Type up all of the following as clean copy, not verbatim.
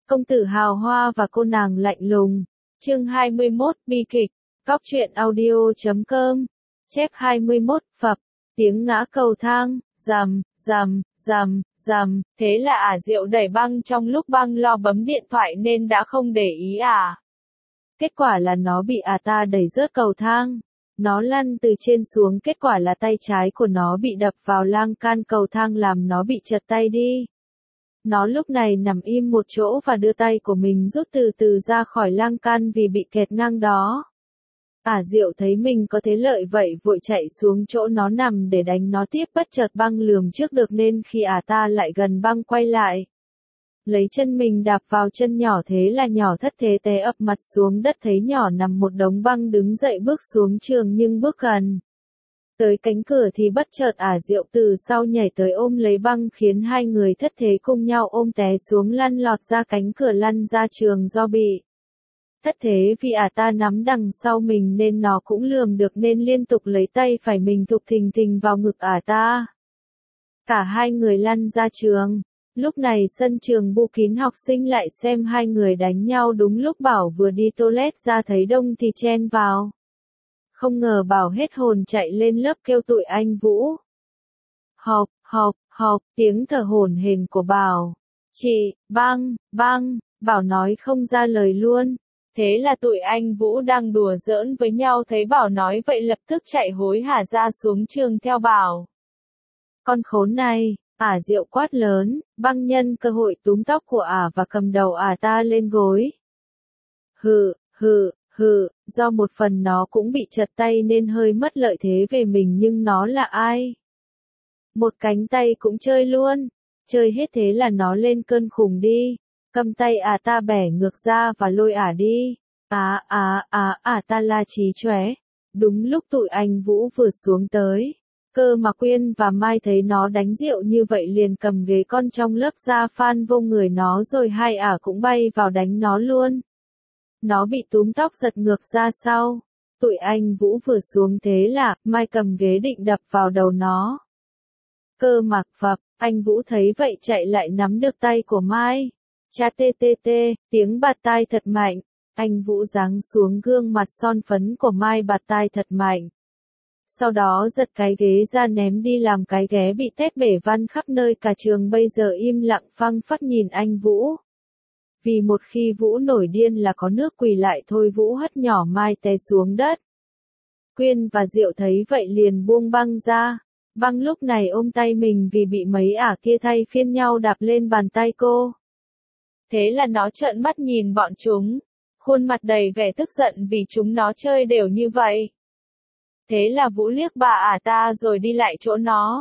Công tử hào hoa và cô nàng lạnh lùng. Chương 21, bi kịch. Góc truyện audio.com. Chép 21, phập. Tiếng ngã cầu thang, rầm, rầm, rầm, rầm. Thế là Diệu đẩy Băng trong lúc Băng lo bấm điện thoại nên đã không để ý Kết quả là nó bị ta đẩy rớt cầu thang. Nó lăn từ trên xuống, kết quả là tay trái của nó bị đập vào lan can cầu thang làm nó bị trật tay đi. Nó lúc này nằm im một chỗ và đưa tay của mình rút từ từ ra khỏi lan can vì bị kẹt ngang đó. Diệu thấy mình có thế lợi vậy vội chạy xuống chỗ nó nằm để đánh nó tiếp, bất chợt Băng lường trước được nên khi ta lại gần Băng quay lại. Lấy chân mình đạp vào chân nhỏ, thế là nhỏ thất thế té ập mặt xuống đất, thấy nhỏ nằm một đống. Băng đứng dậy bước xuống trường nhưng bước gần tới cánh cửa thì bất chợt Diệu từ sau nhảy tới ôm lấy Băng khiến hai người thất thế cùng nhau ôm té xuống, lăn lọt ra cánh cửa, lăn ra trường. Do bị thất thế vì ta nắm đằng sau mình nên nó cũng lườm được nên liên tục lấy tay phải mình thục thình thình vào ngực ta. Cả hai người lăn ra trường. Lúc này sân trường bu kín học sinh lại xem hai người đánh nhau, đúng lúc Bảo vừa đi toilet ra thấy đông thì chen vào. Không ngờ Bảo hết hồn chạy lên lớp kêu tụi anh Vũ. Học, học, học, tiếng thở hổn hển của Bảo. Chị, Băng, Băng, Bảo nói không ra lời luôn. Thế là tụi anh Vũ đang đùa giỡn với nhau thấy Bảo nói vậy lập tức chạy hối hả ra xuống trường theo Bảo. Con khốn này! Diệu quát lớn. Băng nhân cơ hội túm tóc của và cầm đầu ta lên gối. Do một phần nó cũng bị trật tay nên hơi mất lợi thế về mình, nhưng nó là ai? Một cánh tay cũng chơi luôn. Chơi hết thế là nó lên cơn khùng đi. Cầm tay ta bẻ ngược ra và lôi đi. Ta la chí chóe. Đúng lúc tụi anh Vũ vừa xuống tới. Cơ mà Quyên và Mai thấy nó đánh Diệu như vậy liền cầm ghế con trong lớp ra phan vô người nó, rồi hai cũng bay vào đánh nó luôn. Nó bị túm tóc giật ngược ra sau. Tụi anh Vũ vừa xuống thế là Mai cầm ghế định đập vào đầu nó. Cơ mặc phập, anh Vũ thấy vậy chạy lại nắm được tay của Mai. Cha tê tê tê, tiếng bạt tai thật mạnh. Anh Vũ giáng xuống gương mặt son phấn của Mai bạt tai thật mạnh. Sau đó giật cái ghế ra ném đi làm cái ghế bị tét bể văng khắp nơi. Cả trường bây giờ im lặng phăng phắc nhìn anh Vũ. Vì một khi Vũ nổi điên là có nước quỳ lại thôi. Vũ hất nhỏ Mai té xuống đất. Quyên và Diệu thấy vậy liền buông Băng ra. Băng lúc này ôm tay mình vì bị mấy kia thay phiên nhau đạp lên bàn tay cô. Thế là nó trợn mắt nhìn bọn chúng. Khuôn mặt đầy vẻ tức giận vì chúng nó chơi đều như vậy. Thế là Vũ liếc bà ta rồi đi lại chỗ nó.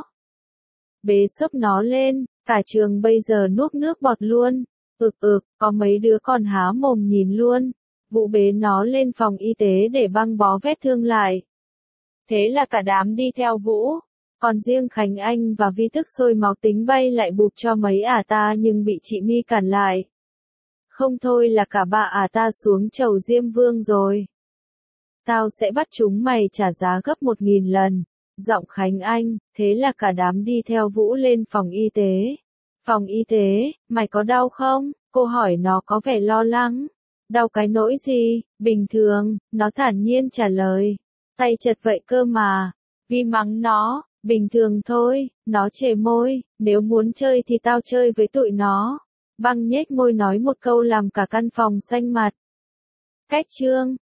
Bế xốc nó lên, cả trường bây giờ nuốt nước bọt luôn. Có mấy đứa còn há mồm nhìn luôn. Vũ bế nó lên phòng y tế để băng bó vết thương lại. Thế là cả đám đi theo Vũ. Còn riêng Khánh Anh và Vi tức sôi máu tính bay lại bụp cho mấy ta nhưng bị chị My cản lại. Không thôi là cả bà ta xuống chầu Diêm Vương rồi. Tao sẽ bắt chúng mày trả giá gấp 1000 lần. Giọng Khánh Anh, thế là cả đám đi theo Vũ lên phòng y tế. Phòng y tế, mày có đau không? Cô hỏi nó có vẻ lo lắng. Đau cái nỗi gì? Bình thường, nó thản nhiên trả lời. Tay chật vậy cơ mà. Vi mắng nó, bình thường thôi, nó chề môi, nếu muốn chơi thì tao chơi với tụi nó. Băng nhếch môi nói một câu làm cả căn phòng xanh mặt. Cách chương